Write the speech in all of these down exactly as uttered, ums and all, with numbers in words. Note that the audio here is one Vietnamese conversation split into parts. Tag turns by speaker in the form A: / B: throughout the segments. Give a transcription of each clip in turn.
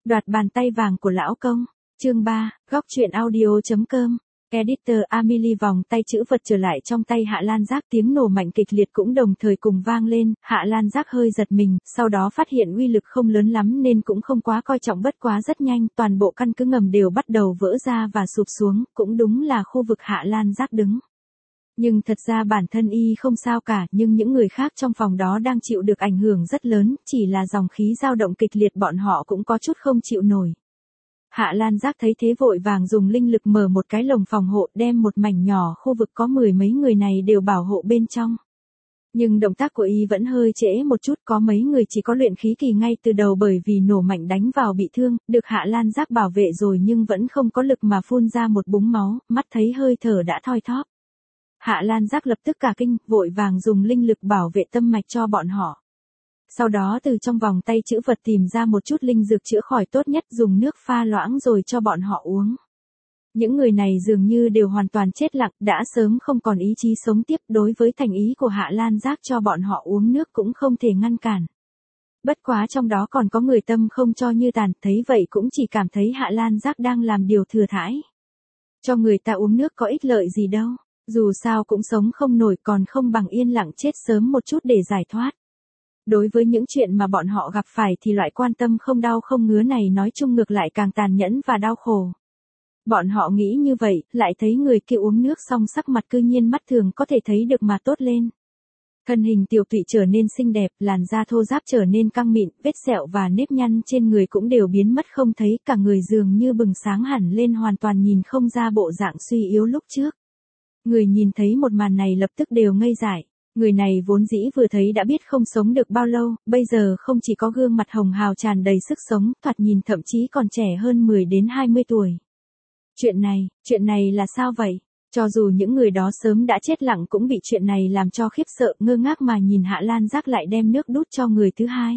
A: Đoạt bàn tay vàng của lão công. Chương ba, góc truyện audio.com. Editor Amelie vòng tay chữ vật trở lại trong tay Hạ Lan Giác, tiếng nổ mạnh kịch liệt cũng đồng thời cùng vang lên, Hạ Lan Giác hơi giật mình, sau đó phát hiện uy lực không lớn lắm nên cũng không quá coi trọng, bất quá rất nhanh, toàn bộ căn cứ ngầm đều bắt đầu vỡ ra và sụp xuống, cũng đúng là khu vực Hạ Lan Giác đứng. Nhưng thật ra bản thân y không sao cả, nhưng những người khác trong phòng đó đang chịu được ảnh hưởng rất lớn, chỉ là dòng khí dao động kịch liệt bọn họ cũng có chút không chịu nổi. Hạ Lan Giác thấy thế vội vàng dùng linh lực mở một cái lồng phòng hộ, đem một mảnh nhỏ khu vực có mười mấy người này đều bảo hộ bên trong. Nhưng động tác của y vẫn hơi trễ một chút, có mấy người chỉ có luyện khí kỳ ngay từ đầu bởi vì nổ mạnh đánh vào bị thương, được Hạ Lan Giác bảo vệ rồi nhưng vẫn không có lực mà phun ra một búng máu, mắt thấy hơi thở đã thoi thóp. Hạ Lan Giác lập tức cả kinh, vội vàng dùng linh lực bảo vệ tâm mạch cho bọn họ. Sau đó từ trong vòng tay chữ vật tìm ra một chút linh dược chữa khỏi tốt nhất, dùng nước pha loãng rồi cho bọn họ uống. Những người này dường như đều hoàn toàn chết lặng, đã sớm không còn ý chí sống tiếp, đối với thành ý của Hạ Lan Giác cho bọn họ uống nước cũng không thể ngăn cản. Bất quá trong đó còn có người tâm không cho như tàn, thấy vậy cũng chỉ cảm thấy Hạ Lan Giác đang làm điều thừa thãi. Cho người ta uống nước có ích lợi gì đâu, dù sao cũng sống không nổi, còn không bằng yên lặng chết sớm một chút để giải thoát. Đối với những chuyện mà bọn họ gặp phải thì loại quan tâm không đau không ngứa này nói chung ngược lại càng tàn nhẫn và đau khổ. Bọn họ nghĩ như vậy, lại thấy người kia uống nước xong sắc mặt cư nhiên mắt thường có thể thấy được mà tốt lên. Thân hình tiểu tụy trở nên xinh đẹp, làn da thô ráp trở nên căng mịn, vết sẹo và nếp nhăn trên người cũng đều biến mất không thấy, cả người dường như bừng sáng hẳn lên, hoàn toàn nhìn không ra bộ dạng suy yếu lúc trước. Người nhìn thấy một màn này lập tức đều ngây dại. Người này vốn dĩ vừa thấy đã biết không sống được bao lâu, bây giờ không chỉ có gương mặt hồng hào tràn đầy sức sống, thoạt nhìn thậm chí còn trẻ hơn mười đến hai mươi tuổi. Chuyện này, chuyện này là sao vậy? Cho dù những người đó sớm đã chết lặng cũng bị chuyện này làm cho khiếp sợ, ngơ ngác mà nhìn Hạ Lan Giác lại đem nước đút cho người thứ hai.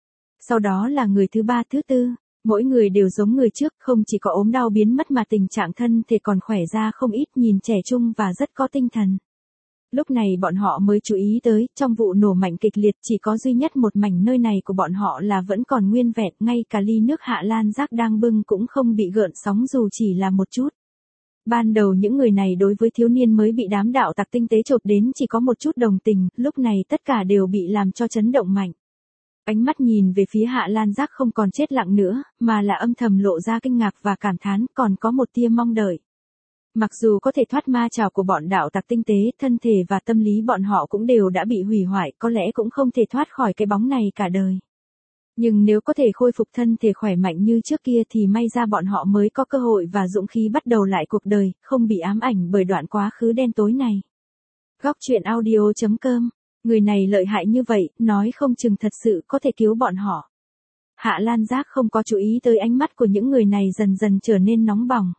A: Sau đó là người thứ ba, thứ tư, mỗi người đều giống người trước, không chỉ có ốm đau biến mất mà tình trạng thân thể còn khỏe ra không ít, nhìn trẻ trung và rất có tinh thần. Lúc này bọn họ mới chú ý tới, trong vụ nổ mạnh kịch liệt chỉ có duy nhất một mảnh nơi này của bọn họ là vẫn còn nguyên vẹn, ngay cả ly nước Hạ Lan Giác đang bưng cũng không bị gợn sóng dù chỉ là một chút. Ban đầu những người này đối với thiếu niên mới bị đám đạo tặc tinh tế chộp đến chỉ có một chút đồng tình, lúc này tất cả đều bị làm cho chấn động mạnh. Ánh mắt nhìn về phía Hạ Lan Giác không còn chết lặng nữa, mà là âm thầm lộ ra kinh ngạc và cảm thán, còn có một tia mong đợi. Mặc dù có thể thoát ma trảo của bọn đạo tặc tinh tế, thân thể và tâm lý bọn họ cũng đều đã bị hủy hoại, có lẽ cũng không thể thoát khỏi cái bóng này cả đời. Nhưng nếu có thể khôi phục thân thể khỏe mạnh như trước kia thì may ra bọn họ mới có cơ hội và dũng khí bắt đầu lại cuộc đời, không bị ám ảnh bởi đoạn quá khứ đen tối này. Góc truyện audio.com. Người này lợi hại như vậy, nói không chừng thật sự có thể cứu bọn họ. Hạ Lan Giác không có chú ý tới ánh mắt của những người này dần dần trở nên nóng bỏng.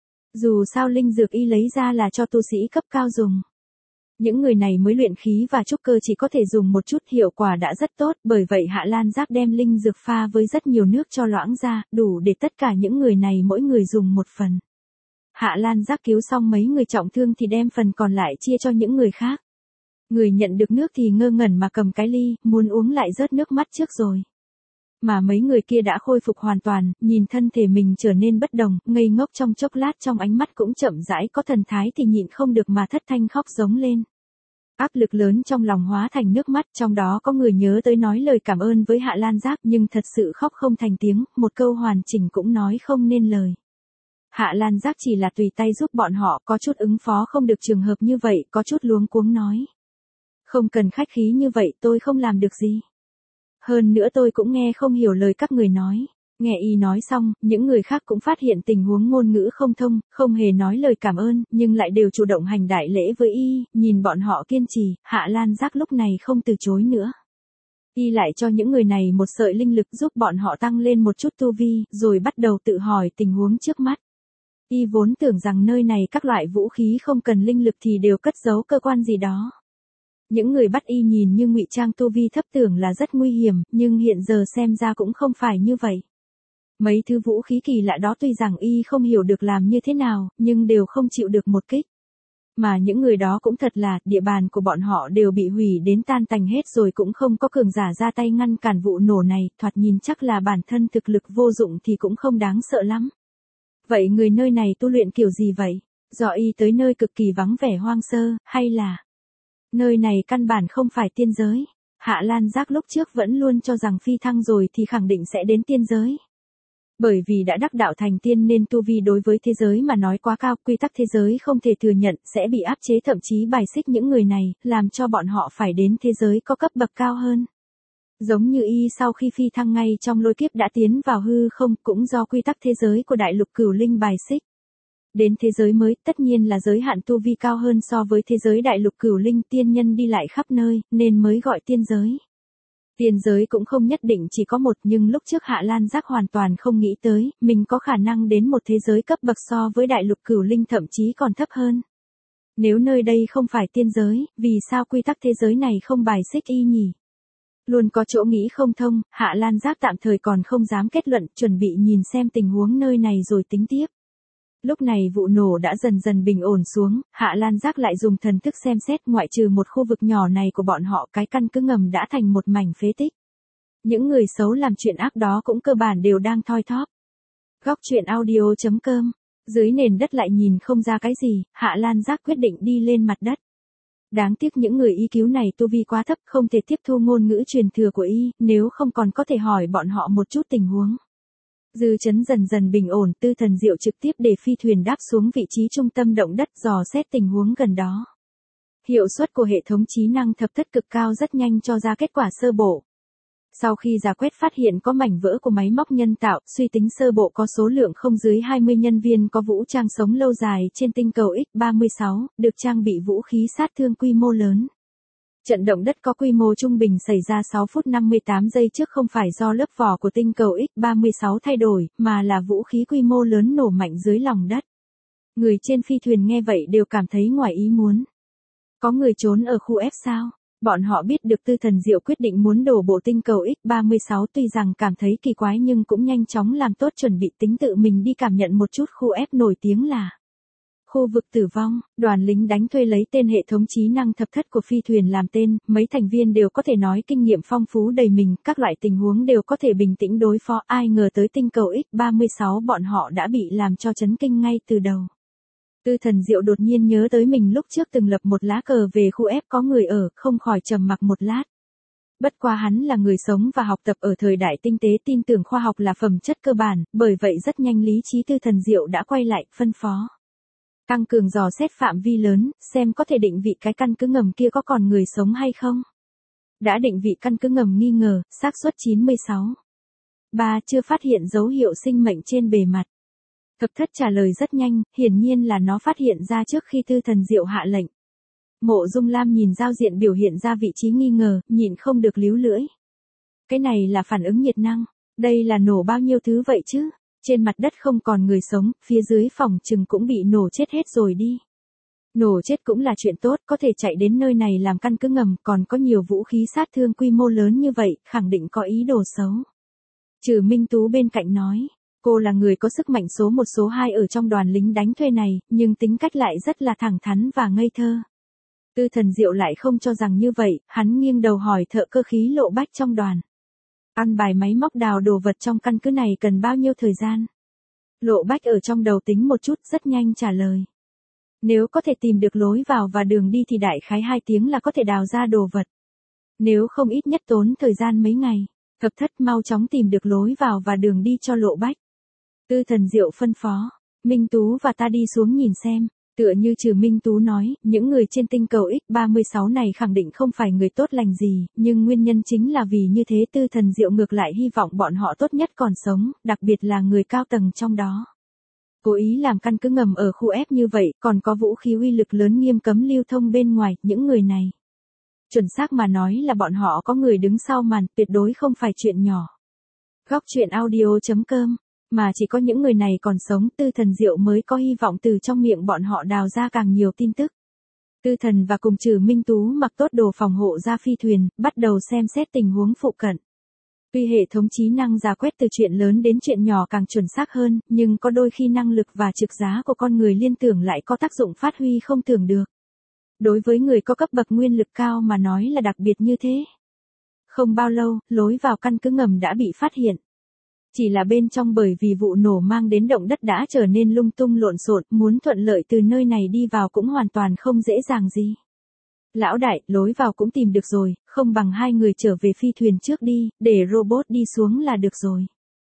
A: Dù sao linh dược y lấy ra là cho tu sĩ cấp cao dùng. Những người này mới luyện khí và trúc cơ chỉ có thể dùng một chút, hiệu quả đã rất tốt, bởi vậy Hạ Lan Giác đem linh dược pha với rất nhiều nước cho loãng ra, đủ để tất cả những người này mỗi người dùng một phần. Hạ Lan Giác cứu xong mấy người trọng thương thì đem phần còn lại chia cho những người khác. Người nhận được nước thì ngơ ngẩn mà cầm cái ly, muốn uống lại rớt nước mắt trước rồi. Mà mấy người kia đã khôi phục hoàn toàn, nhìn thân thể mình trở nên bất đồng, ngây ngốc trong chốc lát, trong ánh mắt cũng chậm rãi có thần thái thì nhịn không được mà thất thanh khóc giống lên. Áp lực lớn trong lòng hóa thành nước mắt, trong đó có người nhớ tới nói lời cảm ơn với Hạ Lan Giác nhưng thật sự khóc không thành tiếng, một câu hoàn chỉnh cũng nói không nên lời. Hạ Lan Giác chỉ là tùy tay giúp bọn họ, có chút ứng phó không được trường hợp như vậy, có chút luống cuống nói. Không cần khách khí như vậy, tôi không làm được gì. Hơn nữa tôi cũng nghe không hiểu lời các người nói. Nghe y nói xong, những người khác cũng phát hiện tình huống ngôn ngữ không thông, không hề nói lời cảm ơn, nhưng lại đều chủ động hành đại lễ với y, nhìn bọn họ kiên trì, Hạ Lan Giác lúc này không từ chối nữa. Y lại cho những người này một sợi linh lực giúp bọn họ tăng lên một chút tu vi, rồi bắt đầu tự hỏi tình huống trước mắt. Y vốn tưởng rằng nơi này các loại vũ khí không cần linh lực thì đều cất giấu cơ quan gì đó. Những người bắt y nhìn như ngụy trang tu vi thấp tưởng là rất nguy hiểm, nhưng hiện giờ xem ra cũng không phải như vậy. Mấy thứ vũ khí kỳ lạ đó tuy rằng y không hiểu được làm như thế nào, nhưng đều không chịu được một kích. Mà những người đó cũng thật là, địa bàn của bọn họ đều bị hủy đến tan tành hết rồi cũng không có cường giả ra tay ngăn cản vụ nổ này, thoạt nhìn chắc là bản thân thực lực vô dụng thì cũng không đáng sợ lắm. Vậy người nơi này tu luyện kiểu gì vậy? Do y tới nơi cực kỳ vắng vẻ hoang sơ, hay là nơi này căn bản không phải tiên giới? Hạ Lan Giác lúc trước vẫn luôn cho rằng phi thăng rồi thì khẳng định sẽ đến tiên giới. Bởi vì đã đắc đạo thành tiên nên tu vi đối với thế giới mà nói quá cao, quy tắc thế giới không thể thừa nhận, sẽ bị áp chế thậm chí bài xích những người này, làm cho bọn họ phải đến thế giới có cấp bậc cao hơn. Giống như y sau khi phi thăng ngay trong lôi kiếp đã tiến vào hư không, cũng do quy tắc thế giới của đại lục Cửu Linh bài xích. Đến thế giới mới, tất nhiên là giới hạn tu vi cao hơn so với thế giới đại lục Cửu Linh, tiên nhân đi lại khắp nơi, nên mới gọi tiên giới. Tiên giới cũng không nhất định chỉ có một, nhưng lúc trước Hạ Lan Giác hoàn toàn không nghĩ tới, mình có khả năng đến một thế giới cấp bậc so với đại lục Cửu Linh thậm chí còn thấp hơn. Nếu nơi đây không phải tiên giới, vì sao quy tắc thế giới này không bài xích y nhỉ? Luôn có chỗ nghĩ không thông, Hạ Lan Giác tạm thời còn không dám kết luận, chuẩn bị nhìn xem tình huống nơi này rồi tính tiếp. Lúc này vụ nổ đã dần dần bình ổn xuống, Hạ Lan Giác lại dùng thần thức xem xét, ngoại trừ một khu vực nhỏ này của bọn họ, cái căn cứ ngầm đã thành một mảnh phế tích. Những người xấu làm chuyện ác đó cũng cơ bản đều đang thoi thóp. Góc truyện audio chấm com. Dưới nền đất lại nhìn không ra cái gì, Hạ Lan Giác quyết định đi lên mặt đất. Đáng tiếc những người y cứu này tu vi quá thấp, không thể tiếp thu ngôn ngữ truyền thừa của y, nếu không còn có thể hỏi bọn họ một chút tình huống. Dư chấn dần dần bình ổn, Tư Thần Diệu trực tiếp để phi thuyền đáp xuống vị trí trung tâm động đất dò xét tình huống gần đó. Hiệu suất của hệ thống trí năng thập thất cực cao rất nhanh cho ra kết quả sơ bộ. Sau khi rà quét phát hiện có mảnh vỡ của máy móc nhân tạo, suy tính sơ bộ có số lượng không dưới hai mươi nhân viên có vũ trang sống lâu dài trên tinh cầu X ba mươi sáu, được trang bị vũ khí sát thương quy mô lớn. Trận động đất có quy mô trung bình xảy ra sáu phút năm mươi tám giây trước không phải do lớp vỏ của tinh cầu X ba mươi sáu thay đổi, mà là vũ khí quy mô lớn nổ mạnh dưới lòng đất. Người trên phi thuyền nghe vậy đều cảm thấy ngoài ý muốn. Có người trốn ở khu F sao? Bọn họ biết được Tư Thần Diệu quyết định muốn đổ bộ tinh cầu X ba mươi sáu, tuy rằng cảm thấy kỳ quái nhưng cũng nhanh chóng làm tốt chuẩn bị, tính tự mình đi cảm nhận một chút khu F nổi tiếng là khu vực tử vong. Đoàn lính đánh thuê lấy tên hệ thống trí năng thập thất của phi thuyền làm tên, mấy thành viên đều có thể nói kinh nghiệm phong phú đầy mình, các loại tình huống đều có thể bình tĩnh đối phó, ai ngờ tới tinh cầu X ba mươi sáu bọn họ đã bị làm cho chấn kinh ngay từ đầu. Tư Thần Diệu đột nhiên nhớ tới mình lúc trước từng lập một lá cờ về khu F có người ở, không khỏi trầm mặc một lát. Bất quá hắn là người sống và học tập ở thời đại tinh tế, tin tưởng khoa học là phẩm chất cơ bản, bởi vậy rất nhanh lý trí Tư Thần Diệu đã quay lại, phân phó. Tăng cường dò xét phạm vi lớn, xem có thể định vị cái căn cứ ngầm kia có còn người sống hay không. Đã định vị căn cứ ngầm nghi ngờ, xác suất chín mươi sáu. ba Chưa phát hiện dấu hiệu sinh mệnh trên bề mặt. Thập thất trả lời rất nhanh, hiển nhiên là nó phát hiện ra trước khi Tư Thần Diệu hạ lệnh. Mộ Dung Lam nhìn giao diện biểu hiện ra vị trí nghi ngờ, nhịn không được líu lưỡi. Cái này là phản ứng nhiệt năng, đây là nổ bao nhiêu thứ vậy chứ? Trên mặt đất không còn người sống, phía dưới phòng chừng cũng bị nổ chết hết rồi đi. Nổ chết cũng là chuyện tốt, có thể chạy đến nơi này làm căn cứ ngầm, còn có nhiều vũ khí sát thương quy mô lớn như vậy, khẳng định có ý đồ xấu. Trừ Minh Tú bên cạnh nói, cô là người có sức mạnh số một số hai ở trong đoàn lính đánh thuê này, nhưng tính cách lại rất là thẳng thắn và ngây thơ. Tư Thần Diệu lại không cho rằng như vậy, hắn nghiêng đầu hỏi thợ cơ khí Lộ Bách trong đoàn. Ăn bài máy móc đào đồ vật trong căn cứ này cần bao nhiêu thời gian? Lộ Bách ở trong đầu tính một chút, rất nhanh trả lời. Nếu có thể tìm được lối vào và đường đi thì đại khái hai tiếng là có thể đào ra đồ vật. Nếu không ít nhất tốn thời gian mấy ngày. Thập thất mau chóng tìm được lối vào và đường đi cho Lộ Bách. Tư Thần Diệu phân phó, Minh Tú và ta đi xuống nhìn xem. Tựa như Trừ Minh Tú nói, những người trên tinh cầu X ba mươi sáu này khẳng định không phải người tốt lành gì, nhưng nguyên nhân chính là vì như thế Tư Thần Diệu ngược lại hy vọng bọn họ tốt nhất còn sống, đặc biệt là người cao tầng trong đó. Cố ý làm căn cứ ngầm ở khu F như vậy, còn có vũ khí uy lực lớn nghiêm cấm lưu thông bên ngoài, những người này. Chuẩn xác mà nói là bọn họ có người đứng sau màn, tuyệt đối không phải chuyện nhỏ. Góc truyện audio chấm com. Mà chỉ có những người này còn sống, Tư Thần Diệu mới có hy vọng từ trong miệng bọn họ đào ra càng nhiều tin tức. Tư Thần và cùng Trừ Minh Tú mặc tốt đồ phòng hộ ra phi thuyền, bắt đầu xem xét tình huống phụ cận. Tuy hệ thống trí năng rà quét từ chuyện lớn đến chuyện nhỏ càng chuẩn xác hơn, nhưng có đôi khi năng lực và trực giá của con người liên tưởng lại có tác dụng phát huy không tưởng được. Đối với người có cấp bậc nguyên lực cao mà nói là đặc biệt như thế. Không bao lâu, lối vào căn cứ ngầm đã bị phát hiện. Chỉ là bên trong bởi vì vụ nổ mang đến động đất đã trở nên lung tung lộn xộn, muốn thuận lợi từ nơi này đi vào cũng hoàn toàn không dễ dàng gì. Lão đại, lối vào cũng tìm được rồi, không bằng hai người trở về phi thuyền trước đi, để robot đi xuống là được rồi.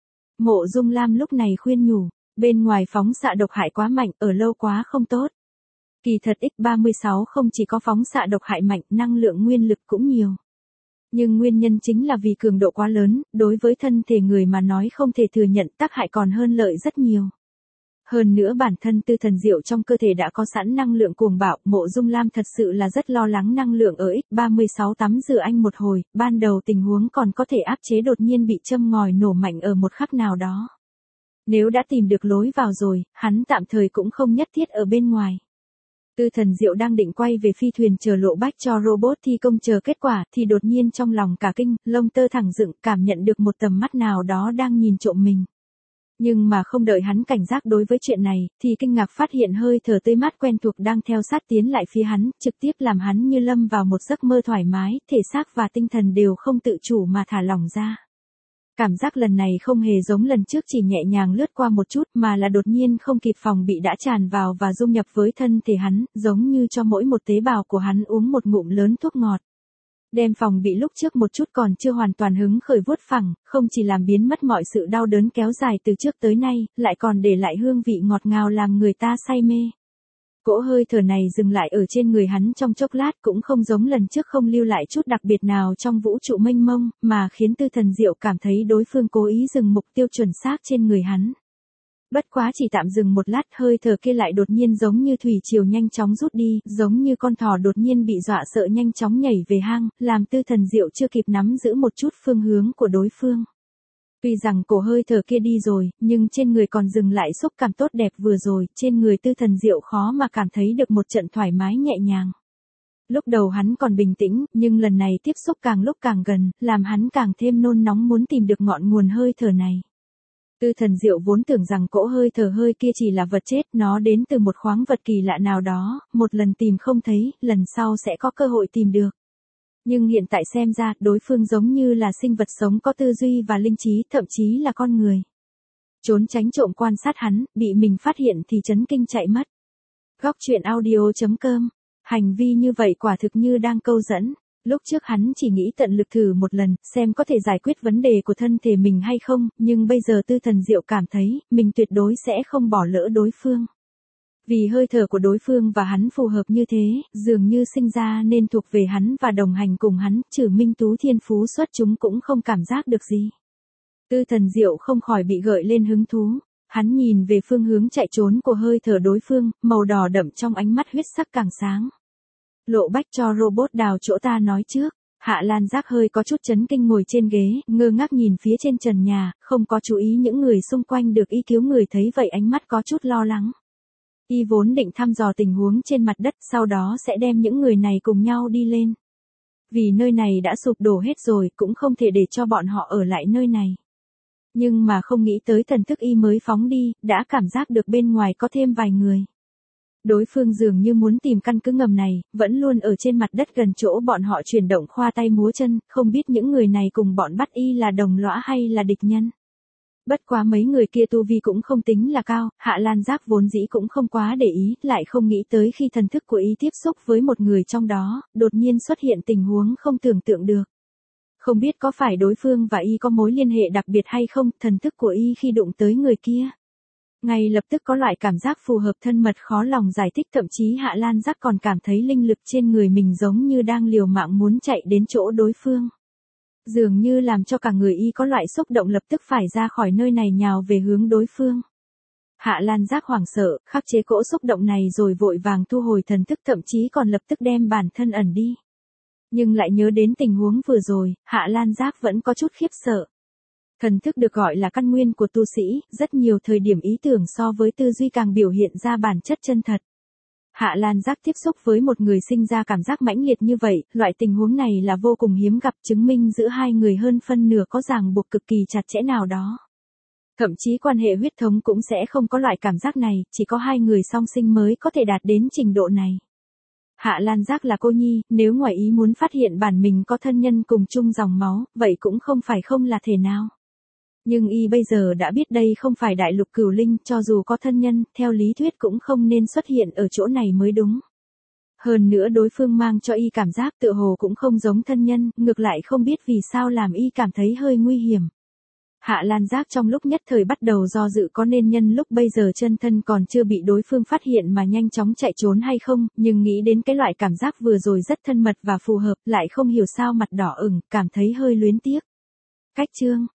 A: Mộ Dung Lam lúc này khuyên nhủ, bên ngoài phóng xạ độc hại quá mạnh, ở lâu quá không tốt. Kỳ thật X ba mươi sáu không chỉ có phóng xạ độc hại mạnh, năng lượng nguyên lực cũng nhiều. Nhưng nguyên nhân chính là vì cường độ quá lớn, đối với thân thể người mà nói không thể thừa nhận, tác hại còn hơn lợi rất nhiều. Hơn nữa bản thân Tư Thần Diệu trong cơ thể đã có sẵn năng lượng cuồng bạo, Mộ Dung Lam thật sự là rất lo lắng năng lượng ở X ba mươi sáu tắm rửa anh một hồi, ban đầu tình huống còn có thể áp chế đột nhiên bị châm ngòi nổ mạnh ở một khắc nào đó. Nếu đã tìm được lối vào rồi, hắn tạm thời cũng không nhất thiết ở bên ngoài. Tư Thần Diệu đang định quay về phi thuyền chờ Lộ Bách cho robot thi công chờ kết quả, thì đột nhiên trong lòng cả kinh, lông tơ thẳng dựng, cảm nhận được một tầm mắt nào đó đang nhìn trộm mình. Nhưng mà không đợi hắn cảnh giác đối với chuyện này, thì kinh ngạc phát hiện hơi thở tươi mát quen thuộc đang theo sát tiến lại phía hắn, trực tiếp làm hắn như lâm vào một giấc mơ thoải mái, thể xác và tinh thần đều không tự chủ mà thả lỏng ra. Cảm giác lần này không hề giống lần trước chỉ nhẹ nhàng lướt qua một chút mà là đột nhiên không kịp phòng bị đã tràn vào và dung nhập với thân thể hắn, giống như cho mỗi một tế bào của hắn uống một ngụm lớn thuốc ngọt. Đem phòng bị lúc trước một chút còn chưa hoàn toàn hứng khởi vuốt phẳng, không chỉ làm biến mất mọi sự đau đớn kéo dài từ trước tới nay, lại còn để lại hương vị ngọt ngào làm người ta say mê. Cỗ hơi thở này dừng lại ở trên người hắn trong chốc lát cũng không giống lần trước không lưu lại chút đặc biệt nào trong vũ trụ mênh mông, mà khiến Tư Thần Diệu cảm thấy đối phương cố ý dừng mục tiêu chuẩn xác trên người hắn. Bất quá chỉ tạm dừng một lát, hơi thở kia lại đột nhiên giống như thủy triều nhanh chóng rút đi, giống như con thỏ đột nhiên bị dọa sợ nhanh chóng nhảy về hang, làm Tư Thần Diệu chưa kịp nắm giữ một chút phương hướng của đối phương. Tuy rằng cổ hơi thở kia đi rồi, nhưng trên người còn dừng lại xúc cảm tốt đẹp vừa rồi, trên người Tư Thần Diệu khó mà cảm thấy được một trận thoải mái nhẹ nhàng. Lúc đầu hắn còn bình tĩnh, nhưng lần này tiếp xúc càng lúc càng gần, làm hắn càng thêm nôn nóng muốn tìm được ngọn nguồn hơi thở này. Tư Thần Diệu vốn tưởng rằng cỗ hơi thở hơi kia chỉ là vật chết, nó đến từ một khoáng vật kỳ lạ nào đó, một lần tìm không thấy, lần sau sẽ có cơ hội tìm được. Nhưng hiện tại xem ra, đối phương giống như là sinh vật sống có tư duy và linh trí, thậm chí là con người. Trốn tránh trộm quan sát hắn, bị mình phát hiện thì chấn kinh chạy mất. Góc truyện audio chấm com. Hành vi như vậy quả thực như đang câu dẫn. Lúc trước hắn chỉ nghĩ tận lực thử một lần, xem có thể giải quyết vấn đề của thân thể mình hay không, nhưng bây giờ Tư Thần Diệu cảm thấy, mình tuyệt đối sẽ không bỏ lỡ đối phương. Vì hơi thở của đối phương và hắn phù hợp như thế, dường như sinh ra nên thuộc về hắn và đồng hành cùng hắn, trừ Minh Tú thiên phú xuất chúng cũng không cảm giác được gì. Tư Thần Diệu không khỏi bị gợi lên hứng thú, hắn nhìn về phương hướng chạy trốn của hơi thở đối phương, màu đỏ đậm trong ánh mắt huyết sắc càng sáng. Lộ Bách cho robot đào chỗ ta nói trước. Hạ Lan Giác hơi có chút chấn kinh ngồi trên ghế, ngơ ngác nhìn phía trên trần nhà, không có chú ý những người xung quanh được y cứu người thấy vậy ánh mắt có chút lo lắng. Y vốn định thăm dò tình huống trên mặt đất, sau đó sẽ đem những người này cùng nhau đi lên. Vì nơi này đã sụp đổ hết rồi, cũng không thể để cho bọn họ ở lại nơi này. Nhưng mà không nghĩ tới thần thức Y mới phóng đi, đã cảm giác được bên ngoài có thêm vài người. Đối phương dường như muốn tìm căn cứ ngầm này, vẫn luôn ở trên mặt đất gần chỗ bọn họ chuyển động khoa tay múa chân, không biết những người này cùng bọn bắt Y là đồng lõa hay là địch nhân. Bất quá mấy người kia tu vi cũng không tính là cao, Hạ Lan Giác vốn dĩ cũng không quá để ý, lại không nghĩ tới khi thần thức của Y tiếp xúc với một người trong đó, đột nhiên xuất hiện tình huống không tưởng tượng được. Không biết có phải đối phương và Y có mối liên hệ đặc biệt hay không, thần thức của Y khi đụng tới người kia. Ngay lập tức có loại cảm giác phù hợp thân mật khó lòng giải thích, thậm chí Hạ Lan Giác còn cảm thấy linh lực trên người mình giống như đang liều mạng muốn chạy đến chỗ đối phương. Dường như làm cho cả người Y có loại xúc động lập tức phải ra khỏi nơi này nhào về hướng đối phương. Hạ Lan Giác hoảng sợ, khắc chế cỗ xúc động này rồi vội vàng thu hồi thần thức, thậm chí còn lập tức đem bản thân ẩn đi. Nhưng lại nhớ đến tình huống vừa rồi, Hạ Lan Giác vẫn có chút khiếp sợ. Thần thức được gọi là căn nguyên của tu sĩ, rất nhiều thời điểm ý tưởng so với tư duy càng biểu hiện ra bản chất chân thật. Hạ Lan Giác tiếp xúc với một người sinh ra cảm giác mãnh liệt như vậy, loại tình huống này là vô cùng hiếm gặp, chứng minh giữa hai người hơn phân nửa có ràng buộc cực kỳ chặt chẽ nào đó. Thậm chí quan hệ huyết thống cũng sẽ không có loại cảm giác này, chỉ có hai người song sinh mới có thể đạt đến trình độ này. Hạ Lan Giác là cô nhi, nếu ngoài ý muốn phát hiện bản mình có thân nhân cùng chung dòng máu, vậy cũng không phải không là thể nào. Nhưng y bây giờ đã biết đây không phải đại lục cửu linh, cho dù có thân nhân, theo lý thuyết cũng không nên xuất hiện ở chỗ này mới đúng. Hơn nữa đối phương mang cho y cảm giác tựa hồ cũng không giống thân nhân, ngược lại không biết vì sao làm y cảm thấy hơi nguy hiểm. Hạ Lan Giác trong lúc nhất thời bắt đầu do dự có nên nhân lúc bây giờ chân thân còn chưa bị đối phương phát hiện mà nhanh chóng chạy trốn hay không, nhưng nghĩ đến cái loại cảm giác vừa rồi rất thân mật và phù hợp, lại không hiểu sao mặt đỏ ửng, cảm thấy hơi luyến tiếc. Cách chương